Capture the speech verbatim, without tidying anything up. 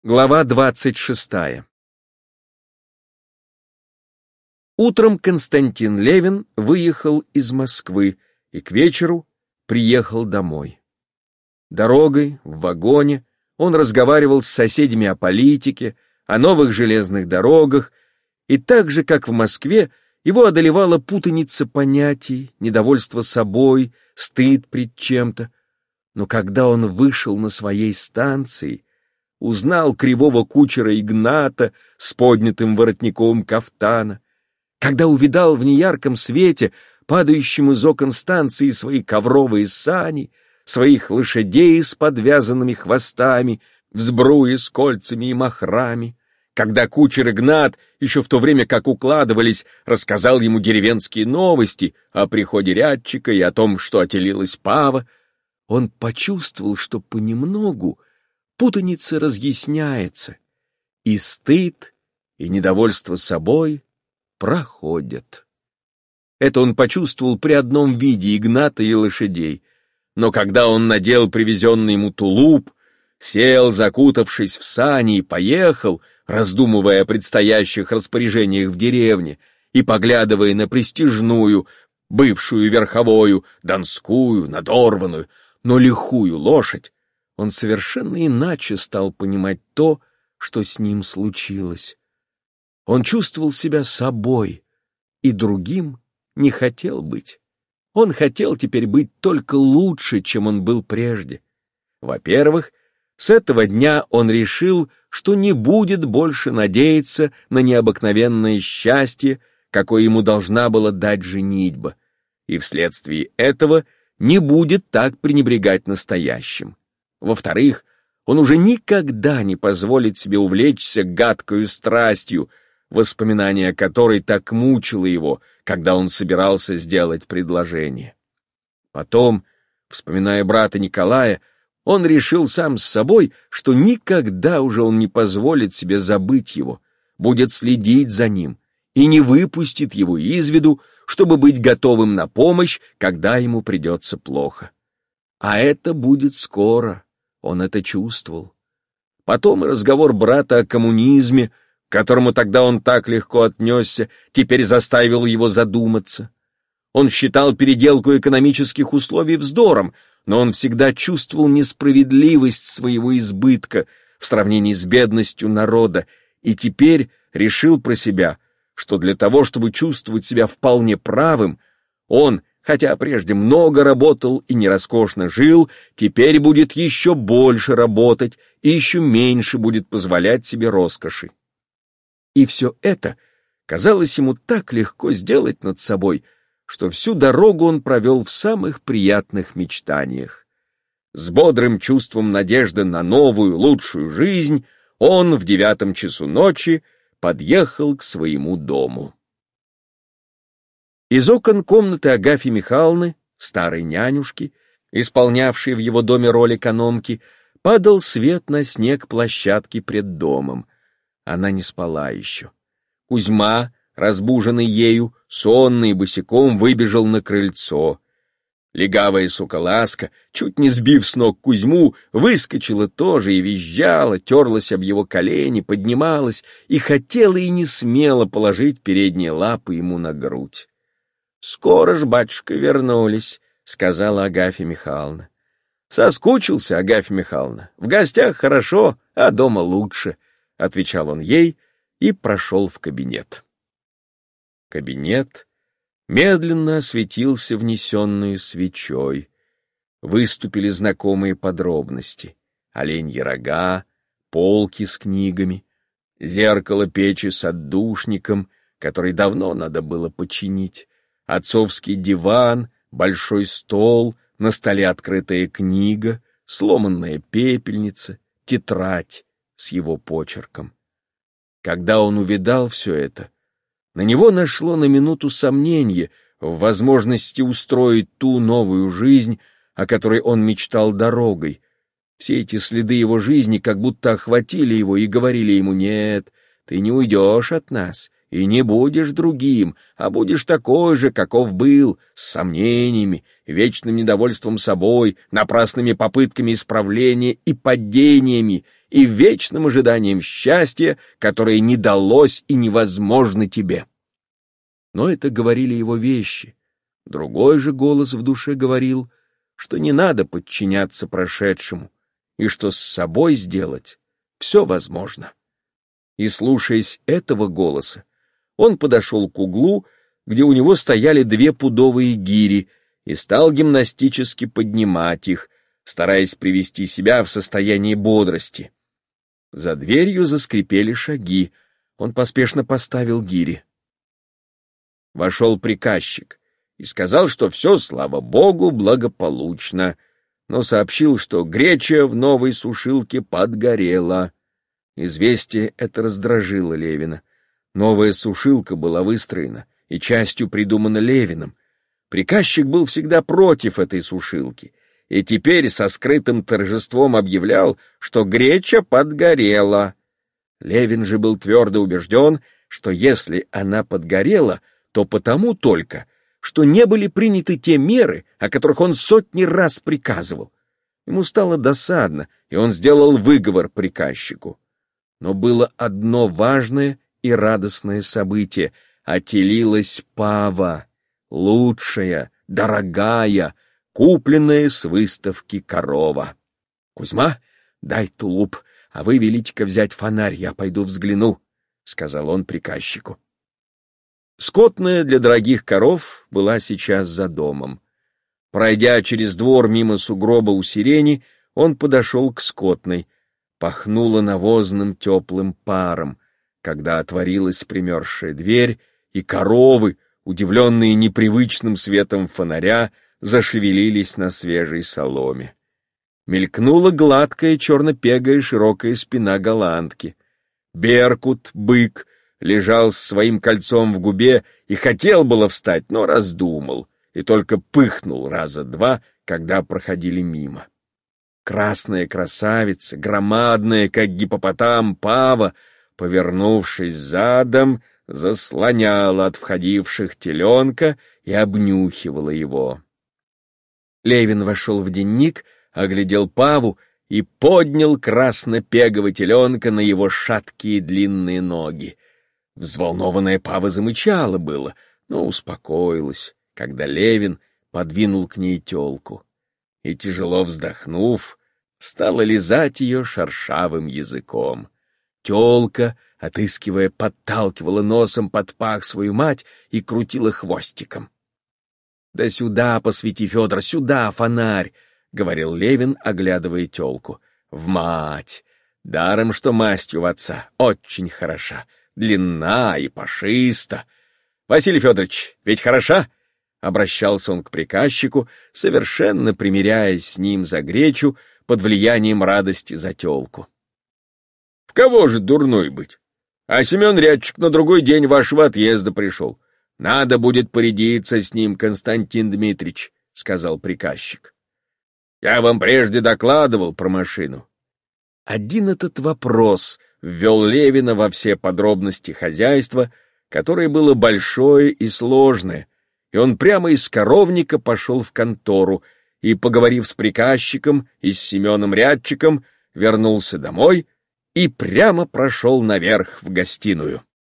Глава двадцать шестая. Утром Константин Левин выехал из Москвы и к вечеру приехал домой. Дорогой, в вагоне, он разговаривал с соседями о политике, о новых железных дорогах, и так же, как в Москве, его одолевала путаница понятий, недовольство собой, стыд пред чем-то. Но когда он вышел на своей станции, узнал кривого кучера Игната с поднятым воротником кафтана, когда увидал в неярком свете, падающем из окон станции, свои ковровые сани, своих лошадей с подвязанными хвостами, в сбруе с кольцами и махрами, когда кучер Игнат, еще в то время как укладывались, рассказал ему деревенские новости о приходе рядчика и о том, что отелилась пава, он почувствовал, что понемногу путаница разъясняется, и стыд, и недовольство собой проходят. Это он почувствовал при одном виде Игната и лошадей, но когда он надел привезенный ему тулуп, сел, закутавшись в сани, и поехал, раздумывая о предстоящих распоряжениях в деревне и поглядывая на престижную, бывшую верховую, донскую, надорванную, но лихую лошадь, он совершенно иначе стал понимать то, что с ним случилось. Он чувствовал себя собой, и другим не хотел быть. Он хотел теперь быть только лучше, чем он был прежде. Во-первых, с этого дня он решил, что не будет больше надеяться на необыкновенное счастье, какое ему должна была дать женитьба, и вследствие этого не будет так пренебрегать настоящим. Во-вторых, он уже никогда не позволит себе увлечься гадкою страстью, воспоминание о которой так мучило его, когда он собирался сделать предложение. Потом, вспоминая брата Николая, он решил сам с собой, что никогда уже он не позволит себе забыть его, будет следить за ним и не выпустит его из виду, чтобы быть готовым на помощь, когда ему придется плохо. А это будет скоро, он это чувствовал. Потом и разговор брата о коммунизме, к которому тогда он так легко отнесся, теперь заставил его задуматься. Он считал переделку экономических условий вздором, но он всегда чувствовал несправедливость своего избытка в сравнении с бедностью народа, и теперь решил про себя, что для того, чтобы чувствовать себя вполне правым, он, хотя прежде много работал и нероскошно жил, теперь будет еще больше работать и еще меньше будет позволять себе роскоши. И все это казалось ему так легко сделать над собой, что всю дорогу он провел в самых приятных мечтаниях. С бодрым чувством надежды на новую, лучшую жизнь он в девятом часу ночи подъехал к своему дому. Из окон комнаты Агафьи Михайловны, старой нянюшки, исполнявшей в его доме роль экономки, падал свет на снег площадки пред домом. Она не спала еще. Кузьма, разбуженный ею, сонный и босиком, выбежал на крыльцо. Легавая суколаска, чуть не сбив с ног Кузьму, выскочила тоже и визжала, терлась об его колени, поднималась и хотела и не смела положить передние лапы ему на грудь. «Скоро ж, батюшка, вернулись», — сказала Агафья Михайловна. «Соскучился, Агафья Михайловна. В гостях хорошо, а дома лучше», — отвечал он ей и прошел в кабинет. Кабинет медленно осветился внесенную свечой. Выступили знакомые подробности: оленьи рога, полки с книгами, зеркало печи с отдушником, который давно надо было починить, отцовский диван, большой стол, на столе открытая книга, сломанная пепельница, тетрадь с его почерком. Когда он увидал все это, на него нашло на минуту сомнение в возможности устроить ту новую жизнь, о которой он мечтал дорогой. Все эти следы его жизни как будто охватили его и говорили ему: «Нет, ты не уйдешь от нас и не будешь другим, а будешь такой же, каков был, с сомнениями, вечным недовольством собой, напрасными попытками исправления и падениями, и вечным ожиданием счастья, которое не далось и невозможно тебе. Но это говорили его вещи. Другой же голос в душе говорил, что не надо подчиняться прошедшему, и что с собой сделать все возможно. И, слушаясь этого голоса, он подошел к углу, где у него стояли две пудовые гири, и стал гимнастически поднимать их, стараясь привести себя в состояние бодрости. За дверью заскрипели шаги, он поспешно поставил гири. Вошел приказчик и сказал, что все, слава богу, благополучно, но сообщил, что греча в новой сушилке подгорела. Известие это раздражило Левина. Новая сушилка была выстроена и частью придумана Левиным. Приказчик был всегда против этой сушилки, и теперь со скрытым торжеством объявлял, что греча подгорела. Левин же был твердо убежден, что если она подгорела, то потому только, что не были приняты те меры, о которых он сотни раз приказывал. Ему стало досадно, и он сделал выговор приказчику. Но было одно важное и радостное событие — отелилась пава, лучшая, дорогая, купленная с выставки корова. «Кузьма, дай тулуп, а вы велите-ка взять фонарь, я пойду взгляну», — сказал он приказчику. Скотная для дорогих коров была сейчас за домом. Пройдя через двор мимо сугроба у сирени, он подошел к скотной. Пахнуло навозным теплым паром, когда отворилась примерзшая дверь, и коровы, удивленные непривычным светом фонаря, зашевелились на свежей соломе. Мелькнула гладкая черно-пегая широкая спина голландки. Беркут, бык, лежал с своим кольцом в губе и хотел было встать, но раздумал, и только пыхнул раза два, когда проходили мимо. Красная красавица, громадная, как гиппопотам, пава, повернувшись задом, заслоняла от входивших теленка и обнюхивала его. Левин вошел в денник, оглядел паву и поднял краснопегого теленка на его шаткие длинные ноги. Взволнованная пава замычала было, но успокоилась, когда Левин подвинул к ней телку и, тяжело вздохнув, стала лизать ее шершавым языком. Телка, отыскивая, подталкивала носом под пах свою мать и крутила хвостиком. «Да сюда посвети, Федор, сюда фонарь!» — говорил Левин, оглядывая телку. «В мать! Даром, что мастью в отца, очень хороша, длинна и пушиста. Василий Федорович, ведь хороша?» — обращался он к приказчику, совершенно примиряясь с ним за гречу под влиянием радости за телку. «В кого же дурной быть? А Семен Рядчик на другой день вашего отъезда пришел. Надо будет порядиться с ним, Константин Дмитриевич», — сказал приказчик. «Я вам прежде докладывал про машину». Один этот вопрос ввел Левина во все подробности хозяйства, которое было большое и сложное, и он прямо из коровника пошел в контору и, поговорив с приказчиком и с Семеном Рядчиком, вернулся домой и прямо прошел наверх в гостиную.